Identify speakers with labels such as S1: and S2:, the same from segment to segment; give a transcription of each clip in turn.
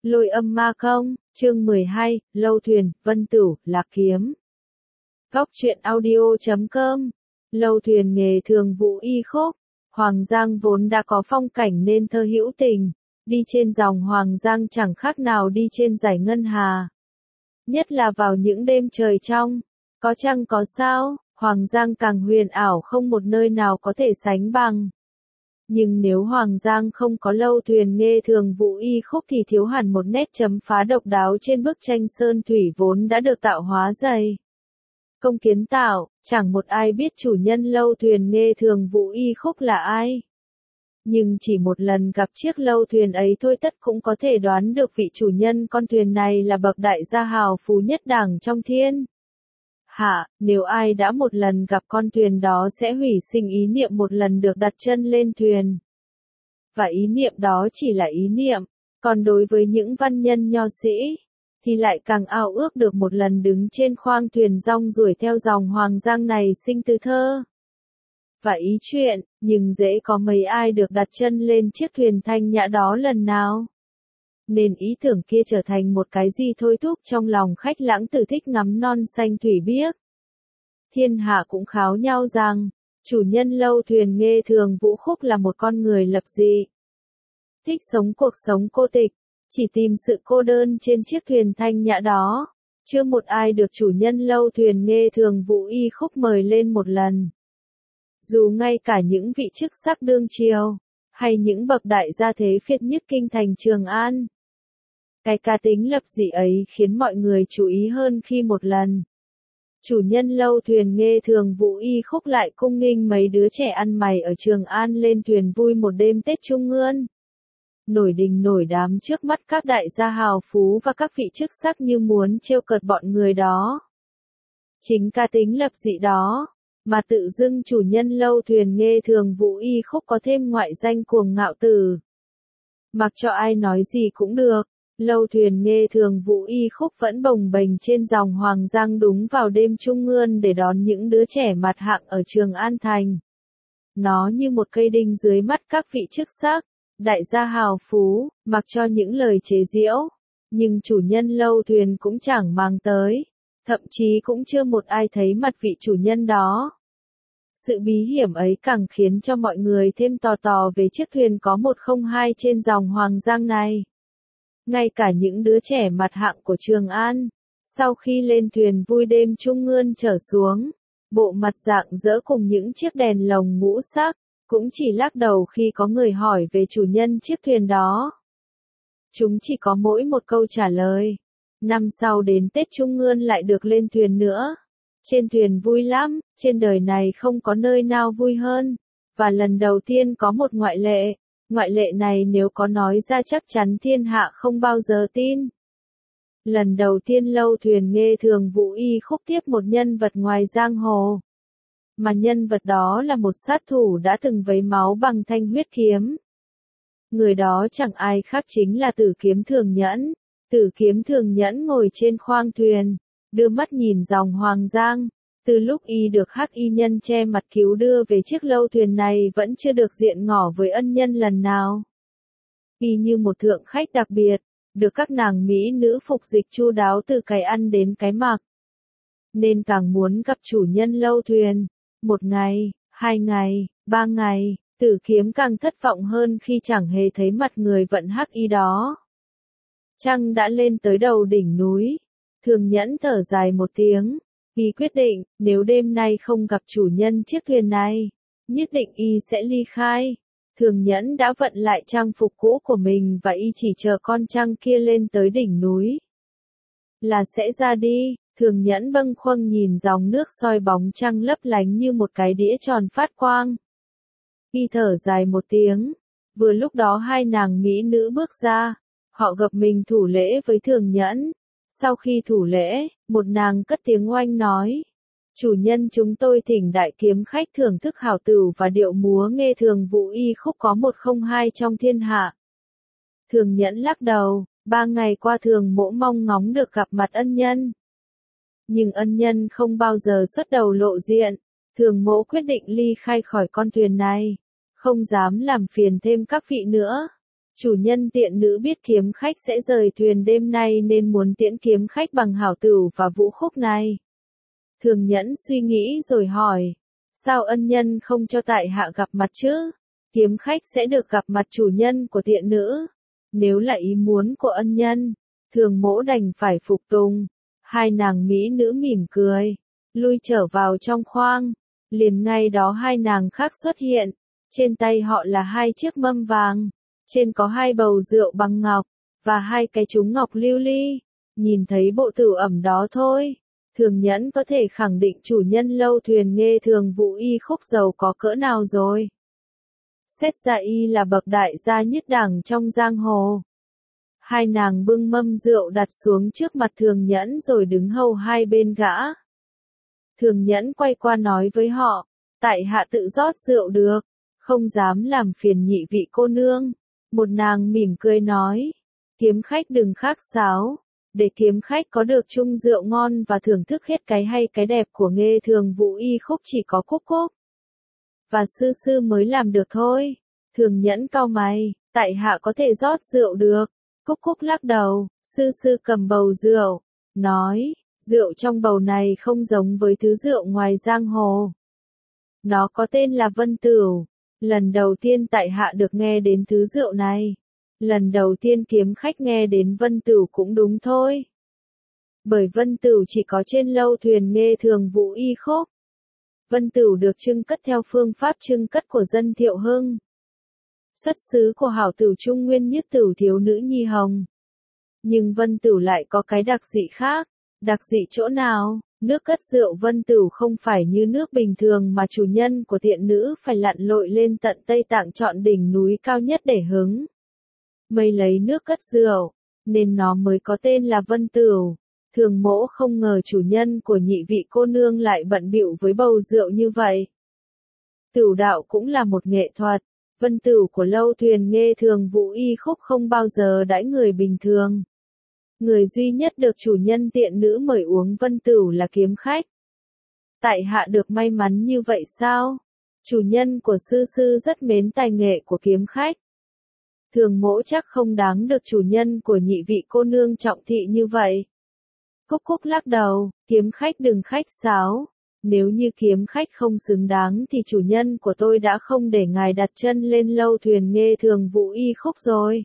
S1: Lôi âm ma công, chương 12, Lâu Thuyền, Vân Tửu, Lạc Kiếm. Góc truyện audio.com. Lâu Thuyền nghề thường vụ y khúc. Hoàng Giang vốn đã có phong cảnh nên thơ hữu tình, đi trên dòng Hoàng Giang chẳng khác nào đi trên dải ngân hà. Nhất là vào những đêm trời trong, có trăng có sao, Hoàng Giang càng huyền ảo không một nơi nào có thể sánh bằng. Nhưng nếu Hoàng Giang không có Lâu Thuyền nghê thường vụ y khúc thì thiếu hẳn một nét chấm phá độc đáo trên bức tranh sơn thủy vốn đã được tạo hóa dày công kiến tạo, chẳng một ai biết chủ nhân Lâu Thuyền nghê thường vụ y khúc là ai. Nhưng chỉ một lần gặp chiếc lâu thuyền ấy thôi tất cũng có thể đoán được vị chủ nhân con thuyền này là bậc đại gia hào phú nhất đẳng trong thiên hạ. Nếu ai đã một lần gặp con thuyền đó sẽ hủy sinh ý niệm một lần được đặt chân lên thuyền. Và ý niệm đó chỉ là ý niệm, còn đối với những văn nhân nho sĩ, thì lại càng ao ước được một lần đứng trên khoang thuyền rong ruổi theo dòng Hoàng Giang này sinh từ thơ và ý chuyện, nhưng dễ có mấy ai được đặt chân lên chiếc thuyền thanh nhã đó lần nào. Nên ý tưởng kia trở thành một cái gì thôi thúc trong lòng khách lãng tử thích ngắm non xanh thủy biếc. Thiên hạ cũng kháo nhau rằng, chủ nhân Lâu Thuyền nghê thường vũ khúc là một con người lập dị. Thích sống cuộc sống cô tịch, chỉ tìm sự cô đơn trên chiếc thuyền thanh nhã đó. Chưa một ai được chủ nhân Lâu Thuyền nghê thường vũ y khúc mời lên một lần. Dù ngay cả những vị chức sắc đương triều, hay những bậc đại gia thế phiệt nhất kinh thành Trường An. Cái cá tính lập dị ấy khiến mọi người chú ý hơn khi một lần. Chủ nhân Lâu Thuyền nghê thường vụ y khúc lại cung nghinh mấy đứa trẻ ăn mày ở Trường An lên thuyền vui một đêm Tết Trung Nguyên. Nổi đình nổi đám trước mắt các đại gia hào phú và các vị chức sắc như muốn trêu cợt bọn người đó. Chính cá tính lập dị đó, mà tự dưng chủ nhân Lâu Thuyền nghê thường vụ y khúc có thêm ngoại danh cuồng ngạo tử. Mặc cho ai nói gì cũng được, Lâu Thuyền nghê thường vụ y khúc vẫn bồng bềnh trên dòng Hoàng Giang đúng vào đêm Trung Nguyên để đón những đứa trẻ mặt hạng ở Trường An Thành. Nó như một cây đinh dưới mắt các vị chức sắc, đại gia hào phú, mặc cho những lời chế giễu, nhưng chủ nhân Lâu Thuyền cũng chẳng mang tới. Thậm chí cũng chưa một ai thấy mặt vị chủ nhân đó. Sự bí hiểm ấy càng khiến cho mọi người thêm tò tò về chiếc thuyền có 102 trên dòng Hoàng Giang này. Ngay cả những đứa trẻ mặt hạng của Trường An, sau khi lên thuyền vui đêm Trung Nguyên trở xuống, bộ mặt rạng rỡ cùng những chiếc đèn lồng ngũ sắc, cũng chỉ lắc đầu khi có người hỏi về chủ nhân chiếc thuyền đó. Chúng chỉ có mỗi một câu trả lời. Năm sau đến Tết Trung Nguyên lại được lên thuyền nữa. Trên thuyền vui lắm, trên đời này không có nơi nào vui hơn. Và lần đầu tiên có một ngoại lệ. Ngoại lệ này nếu có nói ra chắc chắn thiên hạ không bao giờ tin. Lần đầu tiên Lâu Thuyền nghê thường vụ y khúc tiếp một nhân vật ngoài giang hồ. Mà nhân vật đó là một sát thủ đã từng vấy máu bằng thanh huyết kiếm. Người đó chẳng ai khác chính là Tử Kiếm Thường Nhẫn. Tử Kiếm Thường Nhẫn ngồi trên khoang thuyền, đưa mắt nhìn dòng Hoàng Giang. Từ lúc y được hắc y nhân che mặt cứu đưa về chiếc lâu thuyền này vẫn chưa được diện ngỏ với ân nhân lần nào. Y như một thượng khách đặc biệt, được các nàng mỹ nữ phục dịch chu đáo từ cái ăn đến cái mặc. Nên càng muốn gặp chủ nhân lâu thuyền. Một ngày, 2 ngày, 3 ngày, Tử Kiếm càng thất vọng hơn khi chẳng hề thấy mặt người vận hắc y đó. Trăng đã lên tới đầu đỉnh núi. Thường Nhẫn thở dài một tiếng. Y quyết định, nếu đêm nay không gặp chủ nhân chiếc thuyền này, nhất định y sẽ ly khai. Thường Nhẫn đã vận lại trang phục cũ của mình và y chỉ chờ con trăng kia lên tới đỉnh núi là sẽ ra đi. Thường Nhẫn bâng khuâng nhìn dòng nước soi bóng trăng lấp lánh như một cái đĩa tròn phát quang. Y thở dài một tiếng. Vừa lúc đó hai nàng mỹ nữ bước ra. Họ gập mình thủ lễ với Thường Nhẫn. Sau khi thủ lễ, một nàng cất tiếng oanh nói. Chủ nhân chúng tôi thỉnh đại kiếm khách thưởng thức hảo tửu và điệu múa nghê thường vụ y khúc có 102 trong thiên hạ. Thường Nhẫn lắc đầu, 3 ngày qua Thường Mỗ mong ngóng được gặp mặt ân nhân. Nhưng ân nhân không bao giờ xuất đầu lộ diện. Thường Mỗ quyết định ly khai khỏi con thuyền này. Không dám làm phiền thêm các vị nữa. Chủ nhân tiện nữ biết kiếm khách sẽ rời thuyền đêm nay nên muốn tiễn kiếm khách bằng hảo tửu và vũ khúc này. Thường Nhẫn suy nghĩ rồi hỏi, sao ân nhân không cho tại hạ gặp mặt chứ? Kiếm khách sẽ được gặp mặt chủ nhân của tiện nữ. Nếu là ý muốn của ân nhân, Thường Mỗ đành phải phục tùng. Hai nàng mỹ nữ mỉm cười, lui trở vào trong khoang. Liền ngay đó hai nàng khác xuất hiện. Trên tay họ là hai chiếc mâm vàng. Trên có hai bầu rượu bằng ngọc, và hai cái trúng ngọc lưu ly. Nhìn thấy bộ tửu ẩm đó thôi, Thường Nhẫn có thể khẳng định chủ nhân lâu thuyền Nghê Thường Vũ Y Khúc giàu có cỡ nào rồi. Xét ra y là bậc đại gia nhất đẳng trong giang hồ. Hai nàng bưng mâm rượu đặt xuống trước mặt Thường Nhẫn rồi đứng hầu hai bên gã. Thường Nhẫn quay qua nói với họ, tại hạ tự rót rượu được, không dám làm phiền nhị vị cô nương. Một nàng mỉm cười nói, kiếm khách đừng khách sáo, để kiếm khách có được chung rượu ngon và thưởng thức hết cái hay cái đẹp của Nghê Thường Vũ Y Khúc chỉ có Cúc Cúc và sư sư mới làm được thôi. Thường Nhẫn cau mày, tại hạ có thể rót rượu được. Cúc Cúc lắc đầu, sư sư cầm bầu rượu, nói, rượu trong bầu này không giống với thứ rượu ngoài giang hồ. Nó có tên là Vân Tửu. Lần đầu tiên tại hạ được nghe đến thứ rượu này. Lần đầu tiên kiếm khách nghe đến Vân Tửu cũng đúng thôi. Bởi Vân Tửu chỉ có trên lâu thuyền Nghê Thường Vũ Y Khúc. Vân Tửu được trưng cất theo phương pháp trưng cất của dân Thiệu Hưng. Xuất xứ của hảo tửu Trung Nguyên Nhất Tửu thiếu nữ nhi hồng. Nhưng Vân Tửu lại có cái đặc dị khác. Đặc dị chỗ nào? Nước cất rượu Vân Tửu không phải như nước bình thường mà chủ nhân của tiện nữ phải lặn lội lên tận Tây Tạng chọn đỉnh núi cao nhất để hứng mây lấy nước cất rượu, nên nó mới có tên là Vân Tửu. Thường Mỗ không ngờ chủ nhân của nhị vị cô nương lại bận bịu với bầu rượu như vậy. Tửu đạo cũng là một nghệ thuật. Vân Tửu của lâu thuyền Nghê Thường Vũ Y Khúc không bao giờ đãi người bình thường. Người duy nhất được chủ nhân tiện nữ mời uống Vân Tửu là kiếm khách. Tại hạ được may mắn như vậy sao? Chủ nhân của sư sư rất mến tài nghệ của kiếm khách. Thường Mỗ chắc không đáng được chủ nhân của nhị vị cô nương trọng thị như vậy. Cúc Cúc lắc đầu, kiếm khách đừng khách sáo. Nếu như kiếm khách không xứng đáng thì chủ nhân của tôi đã không để ngài đặt chân lên lâu thuyền Nghê Thường Vũ Y Khúc rồi.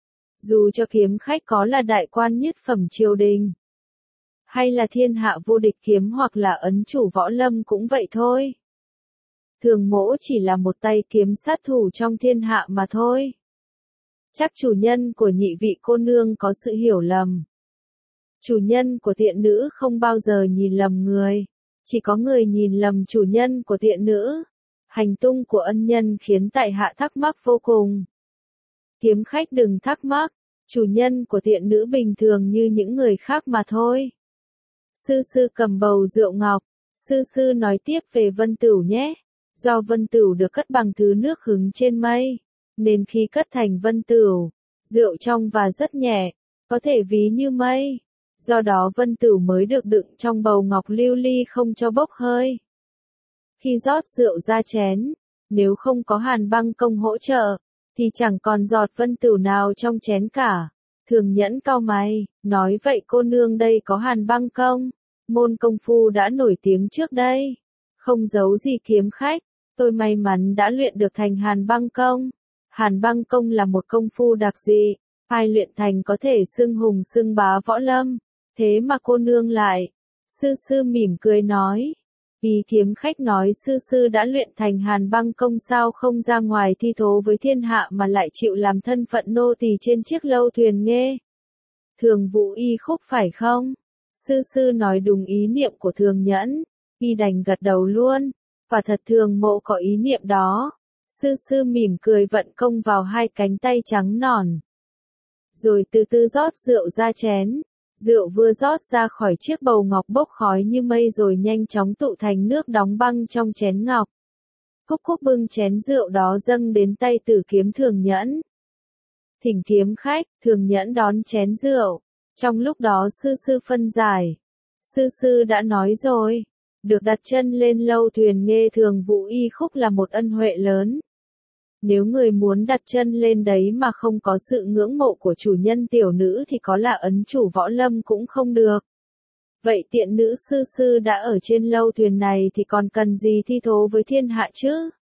S1: Dù cho kiếm khách có là đại quan nhất phẩm triều đình, hay là thiên hạ vô địch kiếm hoặc là ấn chủ võ lâm cũng vậy thôi. Thường Mỗ chỉ là một tay kiếm sát thủ trong thiên hạ mà thôi. Chắc chủ nhân của nhị vị cô nương có sự hiểu lầm. Chủ nhân của tiện nữ không bao giờ nhìn lầm người. Chỉ có người nhìn lầm chủ nhân của tiện nữ. Hành tung của ân nhân khiến tại hạ thắc mắc vô cùng. Kiếm khách đừng thắc mắc. Chủ nhân của tiện nữ bình thường như những người khác mà thôi. Sư sư cầm bầu rượu ngọc. Sư sư nói tiếp về Vân Tửu nhé. Do Vân Tửu được cất bằng thứ nước hứng trên mây, nên khi cất thành Vân Tửu, rượu trong và rất nhẹ, có thể ví như mây. Do đó Vân Tửu mới được đựng trong bầu ngọc lưu ly không cho bốc hơi. Khi rót rượu ra chén, nếu không có Hàn Băng Công hỗ trợ, thì chẳng còn giọt Vân Tửu nào trong chén cả. Thường Nhẫn cau mày, nói vậy cô nương đây có Hàn Băng Công, môn công phu đã nổi tiếng trước đây. Không giấu gì kiếm khách, tôi may mắn đã luyện được thành Hàn Băng Công. Hàn Băng Công là một công phu đặc dị, ai luyện thành có thể xưng hùng xưng bá võ lâm. Thế mà cô nương lại. Sư sư mỉm cười nói. Ý kiếm khách nói sư sư đã luyện thành Hàn Băng Công sao không ra ngoài thi thố với thiên hạ mà lại chịu làm thân phận nô tỳ trên chiếc lâu thuyền Nghê Thường Vũ Y Khúc phải không? Sư sư nói đúng ý niệm của Thường Nhẫn. Y đành gật đầu luôn. Và thật Thường Mộ có ý niệm đó. Sư sư mỉm cười vận công vào hai cánh tay trắng nõn. Rồi từ từ rót rượu ra chén. Rượu vừa rót ra khỏi chiếc bầu ngọc bốc khói như mây rồi nhanh chóng tụ thành nước đóng băng trong chén ngọc. Cúc Cúc bưng chén rượu đó dâng đến tay Tử Kiếm Thường Nhẫn. Thỉnh kiếm khách, Thường Nhẫn đón chén rượu. Trong lúc đó sư sư phân giải. Sư sư đã nói rồi, được đặt chân lên lâu thuyền Nghê Thường Vũ Y Khúc là một ân huệ lớn. Nếu người muốn đặt chân lên đấy mà không có sự ngưỡng mộ của chủ nhân tiểu nữ thì có là ấn chủ võ lâm cũng không được. Vậy tiện nữ sư sư đã ở trên lâu thuyền này thì còn cần gì thi thố với thiên hạ chứ?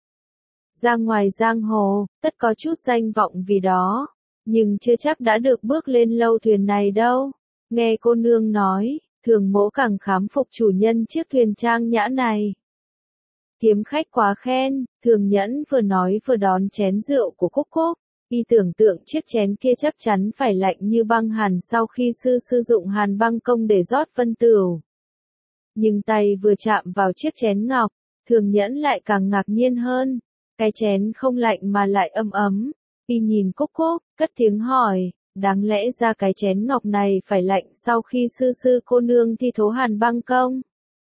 S1: Ra ngoài giang hồ, tất có chút danh vọng vì đó, nhưng chưa chắc đã được bước lên lâu thuyền này đâu. Nghe cô nương nói, Thường Mỗ càng khám phục chủ nhân chiếc thuyền trang nhã này. Kiếm khách quá khen, Thường Nhẫn vừa nói vừa đón chén rượu của Cúc Cúc. Y tưởng tượng chiếc chén kia chắc chắn phải lạnh như băng hàn sau khi sư sử dụng hàn băng công để rót Vân Tửu. Nhưng tay vừa chạm vào chiếc chén ngọc, Thường Nhẫn lại càng ngạc nhiên hơn. Cái chén không lạnh mà lại ấm ấm. Y nhìn Cúc Cúc, cất tiếng hỏi, đáng lẽ ra cái chén ngọc này phải lạnh sau khi sư sư cô nương thi thố hàn băng công.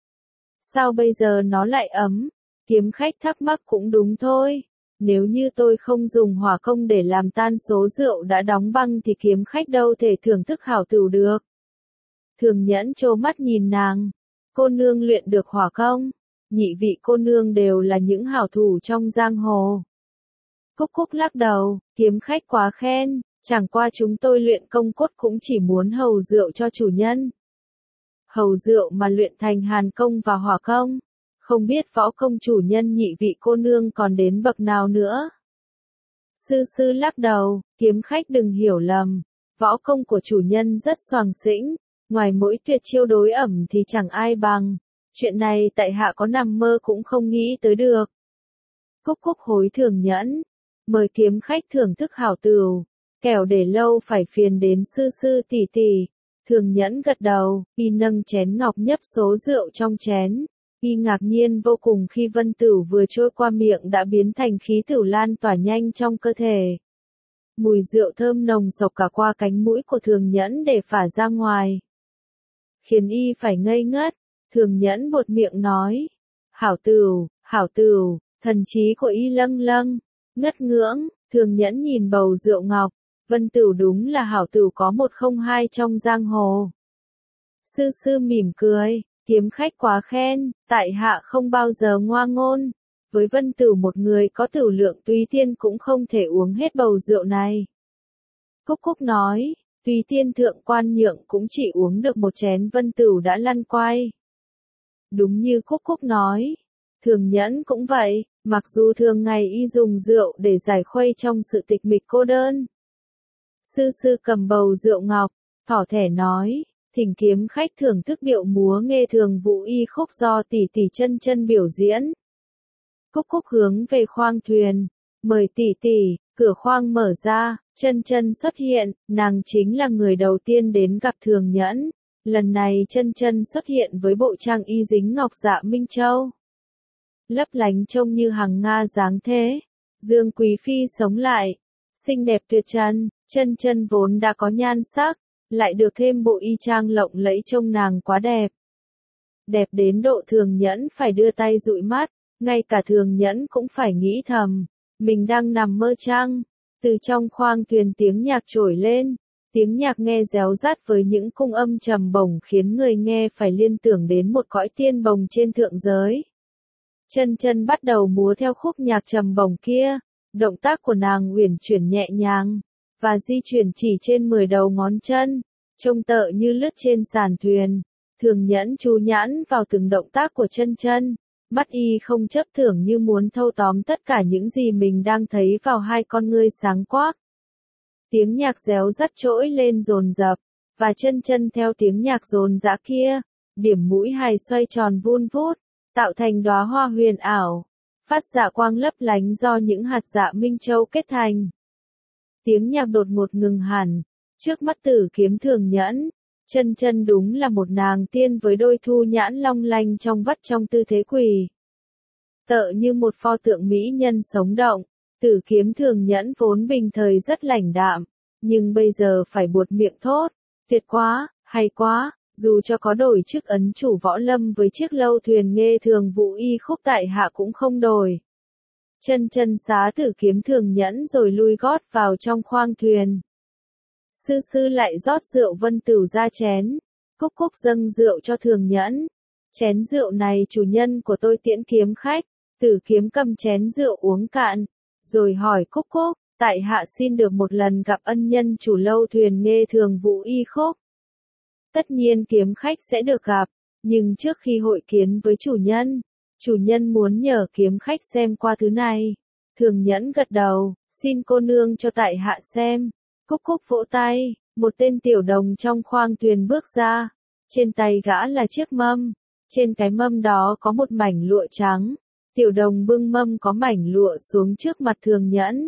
S1: Sao bây giờ nó lại ấm? Kiếm khách thắc mắc cũng đúng thôi. Nếu như tôi không dùng hỏa công để làm tan số rượu đã đóng băng thì kiếm khách đâu thể thưởng thức hảo tửu được. Thường Nhẫn trố mắt nhìn nàng. Cô nương luyện được hỏa công. Nhị vị cô nương đều là những hảo thủ trong giang hồ. Cúc Cúc lắc đầu, kiếm khách quá khen, chẳng qua chúng tôi luyện công cốt cũng chỉ muốn hầu rượu cho chủ nhân. Hầu rượu mà luyện thành hàn công và hỏa công. Không biết võ công chủ nhân nhị vị cô nương còn đến bậc nào nữa. Sư sư lắc đầu, kiếm khách đừng hiểu lầm. Võ công của chủ nhân rất xoàng xĩnh, ngoài mỗi tuyệt chiêu đối ẩm thì chẳng ai bằng. Chuyện này tại hạ có nằm mơ cũng không nghĩ tới được. Cúc Cúc hối Thường Nhẫn. Mời kiếm khách thưởng thức hảo tửu. Kẻo để lâu phải phiền đến sư sư tỷ tỷ. Thường Nhẫn gật đầu, y nâng chén ngọc nhấp số rượu trong chén. Y ngạc nhiên vô cùng khi Vân Tửu vừa trôi qua miệng đã biến thành khí tửu lan tỏa nhanh trong cơ thể. Mùi rượu thơm nồng sộc cả qua cánh mũi của Thường Nhẫn để phả ra ngoài. Khiến y phải ngây ngất. Thường Nhẫn buột miệng nói. Hảo tửu, thần trí của y lâng lâng, ngất ngưỡng. Thường Nhẫn nhìn bầu rượu ngọc. Vân Tửu đúng là hảo tửu có một không hai trong giang hồ. Sư sư mỉm cười. Kiếm khách quá khen, tại hạ không bao giờ ngoa ngôn. Với Vân Tửu một người có tửu lượng Túy Tiên cũng không thể uống hết bầu rượu này. Cúc Cúc nói, Túy Tiên thượng quan nhượng cũng chỉ uống được một chén Vân Tửu đã lăn quay. Đúng như Cúc Cúc nói, Thường Nhẫn cũng vậy, mặc dù thường ngày y dùng rượu để giải khuây trong sự tịch mịch cô đơn. Sư sư cầm bầu rượu ngọc, thỏ thẻ nói. Thỉnh kiếm khách thưởng thức điệu múa nghe thường vũ y khúc do tỷ tỷ chân chân biểu diễn. Cúc Cúc hướng về khoang thuyền, mời tỷ tỷ, cửa khoang mở ra, chân chân xuất hiện, nàng chính là người đầu tiên đến gặp Thường Nhẫn. Lần này chân chân xuất hiện với bộ trang y dính ngọc dạ Minh Châu. Lấp lánh trông như hằng nga dáng thế. Dương Quý Phi sống lại, xinh đẹp tuyệt trần, chân chân vốn đã có nhan sắc. Lại được thêm bộ y trang lộng lẫy trông nàng quá đẹp. Đẹp đến độ Thường Nhẫn phải đưa tay dụi mắt, ngay cả Thường Nhẫn cũng phải nghĩ thầm, mình đang nằm mơ chăng? Từ trong khoang thuyền tiếng nhạc trỗi lên, tiếng nhạc nghe réo rắt với những cung âm trầm bổng khiến người nghe phải liên tưởng đến một cõi tiên bồng trên thượng giới. Chân chân bắt đầu múa theo khúc nhạc trầm bổng kia, động tác của nàng uyển chuyển nhẹ nhàng. Và di chuyển chỉ trên 10 đầu ngón chân, trông tợ như lướt trên sàn thuyền. Thường Nhẫn chú nhãn vào từng động tác của chân chân, mắt y không chấp thưởng như muốn thâu tóm tất cả những gì mình đang thấy vào hai con ngươi sáng quắc. Tiếng nhạc réo rắt trỗi lên dồn dập, và chân chân theo tiếng nhạc dồn dã kia, điểm mũi hài xoay tròn vun vút, tạo thành đóa hoa huyền ảo, phát dạ quang lấp lánh do những hạt dạ Minh Châu kết thành. Tiếng nhạc đột ngột ngừng hẳn, trước mắt Tử Kiếm Thường Nhẫn, chân chân đúng là một nàng tiên với đôi thu nhãn long lanh trong vắt trong tư thế quỳ. Tợ như một pho tượng mỹ nhân sống động, Tử Kiếm Thường Nhẫn vốn bình thời rất lãnh đạm, nhưng bây giờ phải buột miệng thốt, tuyệt quá, hay quá, dù cho có đổi chức ấn chủ võ lâm với chiếc lâu thuyền nghe thường vũ y khúc tại hạ cũng không đổi. Chân chân xá Tử Kiếm Thường Nhẫn rồi lui gót vào trong khoang thuyền. Sư sư lại rót rượu Vân Tửu ra chén. Cúc Cúc dâng rượu cho Thường Nhẫn. Chén rượu này chủ nhân của tôi tiễn kiếm khách. Tử Kiếm cầm chén rượu uống cạn, rồi hỏi Cúc Cúc, tại hạ xin được một lần gặp ân nhân chủ lâu thuyền Nghê Thường Vũ Y Khúc. Tất nhiên kiếm khách sẽ được gặp, nhưng trước khi hội kiến với chủ nhân muốn nhờ kiếm khách xem qua thứ này. Thường Nhẫn gật đầu, xin cô nương cho tại hạ xem. Cúc Cúc vỗ tay, một tên tiểu đồng trong khoang thuyền bước ra. Trên tay gã là chiếc mâm, trên cái mâm đó có một mảnh lụa trắng. Tiểu đồng bưng mâm có mảnh lụa xuống trước mặt Thường Nhẫn.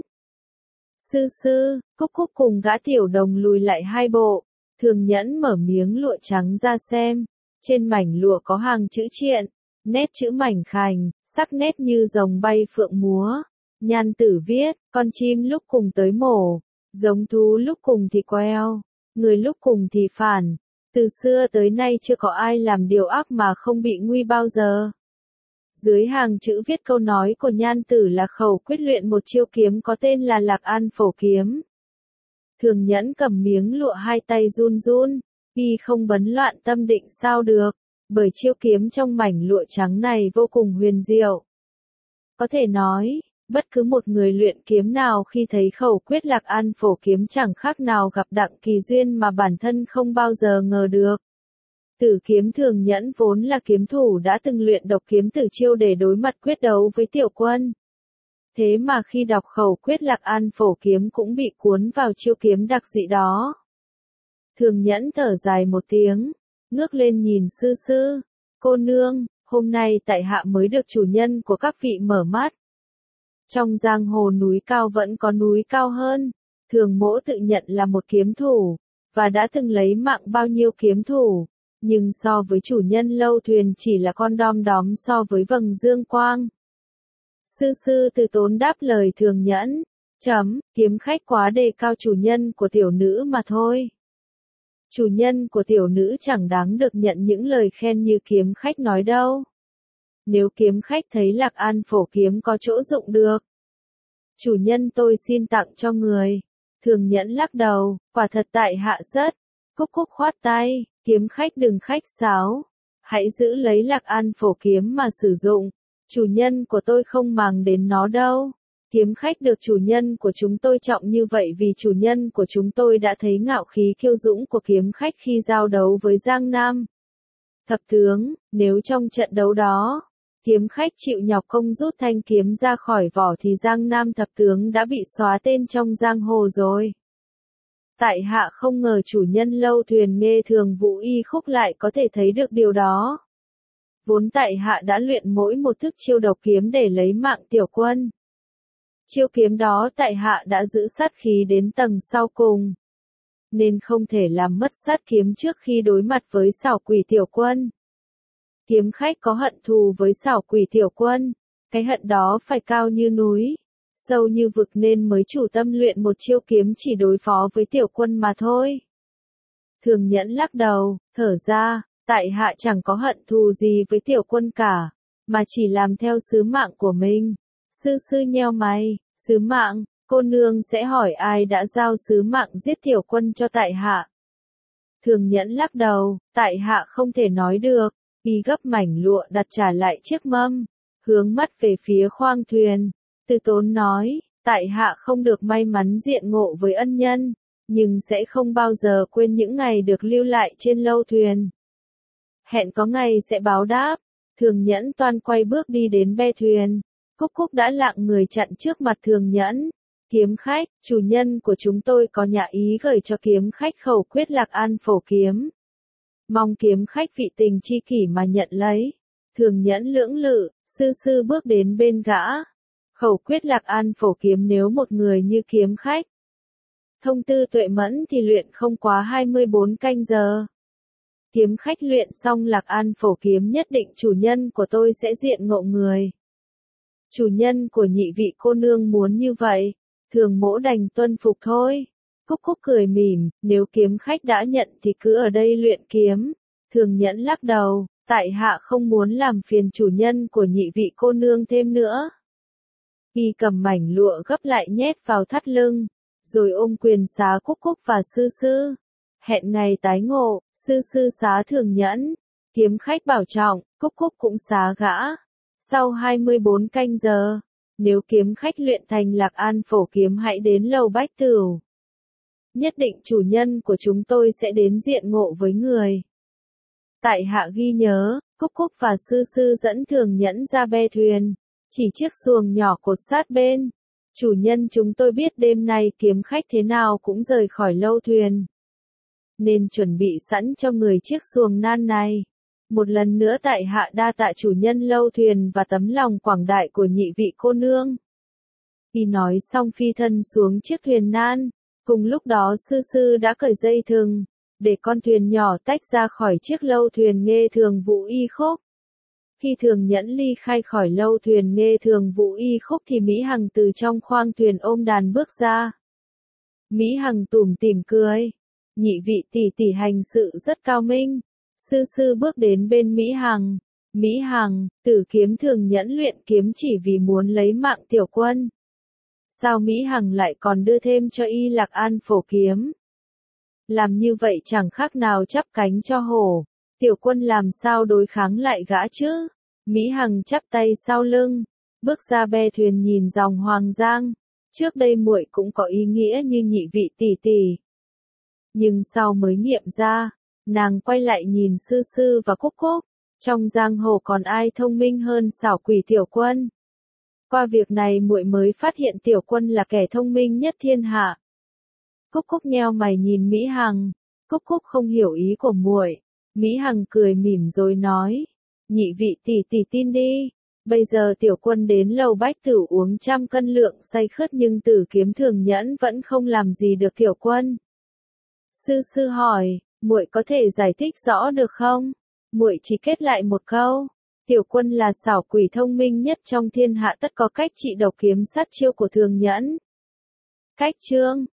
S1: Sư, Cúc Cúc cùng gã tiểu đồng lùi lại hai bộ. Thường Nhẫn mở miếng lụa trắng ra xem. Trên mảnh lụa có hàng chữ triện, nét chữ mảnh khảnh, sắc nét như rồng bay phượng múa. Nhan tử viết, con chim lúc cùng tới mổ, giống thú lúc cùng thì queo, người lúc cùng thì phản. Từ xưa tới nay chưa có ai làm điều ác mà không bị nguy bao giờ. Dưới hàng chữ viết câu nói của Nhan Tử là khẩu quyết luyện một chiêu kiếm có tên là Lạc An Phổ Kiếm. Thường Nhẫn cầm miếng lụa hai tay run run, y không bấn loạn tâm định sao được, bởi chiêu kiếm trong mảnh lụa trắng này vô cùng huyền diệu. Có thể nói, bất cứ một người luyện kiếm nào khi thấy khẩu quyết Lạc An Phổ Kiếm chẳng khác nào gặp đặng kỳ duyên mà bản thân không bao giờ ngờ được. Tử Kiếm Thường Nhẫn vốn là kiếm thủ đã từng luyện độc kiếm tử chiêu để đối mặt quyết đấu với Tiểu Quân. Thế mà khi đọc khẩu quyết Lạc An Phổ Kiếm cũng bị cuốn vào chiêu kiếm đặc dị đó. Thường Nhẫn thở dài một tiếng, ngước lên nhìn sư, cô nương, hôm nay tại hạ mới được chủ nhân của các vị mở mắt. Trong giang hồ núi cao vẫn có núi cao hơn, Thường Mỗ tự nhận là một kiếm thủ, và đã từng lấy mạng bao nhiêu kiếm thủ, nhưng so với chủ nhân lâu thuyền chỉ là con đom đóm so với vầng dương quang. Sư từ tốn đáp lời Thường Nhẫn, kiếm khách quá đề cao chủ nhân của tiểu nữ mà thôi. Chủ nhân của tiểu nữ chẳng đáng được nhận những lời khen như kiếm khách nói đâu. Nếu kiếm khách thấy Lạc An Phổ Kiếm có chỗ dụng được, chủ nhân tôi xin tặng cho người. Thường Nhẫn lắc đầu, quả thật tại hạ rất. Cúc Cúc khoát tay, kiếm khách đừng khách sáo. Hãy giữ lấy Lạc An Phổ Kiếm mà sử dụng. Chủ nhân của tôi không màng đến nó đâu. Kiếm khách được chủ nhân của chúng tôi trọng như vậy vì chủ nhân của chúng tôi đã thấy ngạo khí kiêu dũng của kiếm khách khi giao đấu với Giang Nam. Thập tướng, nếu trong trận đấu đó, kiếm khách chịu nhọc công rút thanh kiếm ra khỏi vỏ thì Giang Nam thập tướng đã bị xóa tên trong giang hồ rồi. Tại hạ không ngờ chủ nhân lâu thuyền Nghê Thường Vũ Y Khúc lại có thể thấy được điều đó. Vốn tại hạ đã luyện mỗi một thức chiêu độc kiếm để lấy mạng Tiểu Quân. Chiêu kiếm đó tại hạ đã giữ sát khí đến tầng sau cùng, nên không thể làm mất sát kiếm trước khi đối mặt với xảo quỷ Tiểu Quân. Kiếm khách có hận thù với xảo quỷ Tiểu Quân, cái hận đó phải cao như núi, sâu như vực nên mới chủ tâm luyện một chiêu kiếm chỉ đối phó với Tiểu Quân mà thôi. Thường Nhẫn lắc đầu, thở ra, tại hạ chẳng có hận thù gì với Tiểu Quân cả, mà chỉ làm theo sứ mạng của mình. Sư nheo mày, sứ mạng, cô nương sẽ hỏi ai đã giao sứ mạng giết Tiểu Quân cho tại hạ. Thường Nhẫn lắc đầu, tại hạ không thể nói được, y gấp mảnh lụa đặt trả lại chiếc mâm, hướng mắt về phía khoang thuyền, từ tốn nói, tại hạ không được may mắn diện ngộ với ân nhân, nhưng sẽ không bao giờ quên những ngày được lưu lại trên lâu thuyền. Hẹn có ngày sẽ báo đáp. Thường Nhẫn toan quay bước đi đến be thuyền. Cúc Cúc đã lặng người chặn trước mặt Thường Nhẫn. Kiếm khách, chủ nhân của chúng tôi có nhà ý gửi cho kiếm khách khẩu quyết Lạc An Phổ Kiếm. Mong kiếm khách vị tình chi kỷ mà nhận lấy. Thường Nhẫn lưỡng lự, sư bước đến bên gã. Khẩu quyết Lạc An Phổ Kiếm nếu một người như kiếm khách thông tư tuệ mẫn thì luyện không quá 24 canh giờ. Kiếm khách luyện xong Lạc An Phổ Kiếm nhất định chủ nhân của tôi sẽ diện ngộ người. Chủ nhân của nhị vị cô nương muốn như vậy, Thường Mỗ đành tuân phục thôi. Cúc Cúc cười mỉm, nếu kiếm khách đã nhận thì cứ ở đây luyện kiếm. Thường Nhẫn lắc đầu, tại hạ không muốn làm phiền chủ nhân của nhị vị cô nương thêm nữa. Y cầm mảnh lụa gấp lại nhét vào thắt lưng, rồi ôm quyền xá Cúc Cúc và sư. Hẹn ngày tái ngộ, sư xá Thường Nhẫn. Kiếm khách bảo trọng, Cúc Cúc cũng xá gã. Sau 24 canh giờ, Nếu kiếm khách luyện thành Lạc An Phổ kiếm hãy đến lầu Bách Tửu. Nhất định chủ nhân của chúng tôi sẽ đến diện ngộ với người. Tại hạ ghi nhớ, Cúc Cúc và Sư Sư dẫn Thường Nhẫn ra bè thuyền, chỉ chiếc xuồng nhỏ cột sát bên. Chủ nhân chúng tôi biết đêm nay kiếm khách thế nào cũng rời khỏi lâu thuyền, nên chuẩn bị sẵn cho người chiếc xuồng nan này. Một lần nữa tại hạ đa tạ chủ nhân lâu thuyền và tấm lòng quảng đại của nhị vị cô nương. Khi nói xong phi thân xuống chiếc thuyền nan, cùng lúc đó Sư Sư đã cởi dây thừng, để con thuyền nhỏ tách ra khỏi chiếc lâu thuyền Nghê Thường Vũ Y Khúc. Khi Thường Nhẫn ly khai khỏi lâu thuyền Nghê Thường Vũ Y Khúc thì Mỹ Hằng từ trong khoang thuyền ôm đàn bước ra. Mỹ Hằng tủm tỉm cười. Nhị vị tỷ tỷ hành sự rất cao minh. Sư Sư bước đến bên Mỹ Hằng. Mỹ Hằng, Tử kiếm Thường Nhẫn luyện kiếm chỉ vì muốn lấy mạng tiểu quân. Sao Mỹ Hằng lại còn đưa thêm cho y Lạc An Phổ kiếm? Làm như vậy chẳng khác nào chắp cánh cho hổ. Tiểu quân làm sao đối kháng lại gã chứ? Mỹ Hằng chắp tay sau lưng, bước ra bè thuyền nhìn dòng Hoàng Giang. Trước đây muội cũng có ý nghĩa như nhị vị tỷ tỷ. Nhưng sau mới nghiệm ra, nàng quay lại nhìn Sư Sư và Cúc Cúc. Trong giang hồ còn ai thông minh hơn xảo quỷ tiểu quân? Qua việc này muội mới phát hiện tiểu quân là kẻ thông minh nhất thiên hạ. Cúc Cúc nheo mày nhìn Mỹ Hằng. Cúc Cúc không hiểu ý của muội. Mỹ Hằng cười mỉm rồi nói, nhị vị tỷ tỷ tin đi. Bây giờ tiểu quân đến lầu Bách Tửu uống 100 cân lượng say khướt nhưng Tử kiếm Thường Nhẫn vẫn không làm gì được tiểu quân. Sư Sư hỏi, muội có thể giải thích rõ được không? Muội chỉ kết lại một câu, tiểu quân là xảo quỷ thông minh nhất trong thiên hạ tất có cách trị độc kiếm sát chiêu của Thường Nhẫn. Cách chương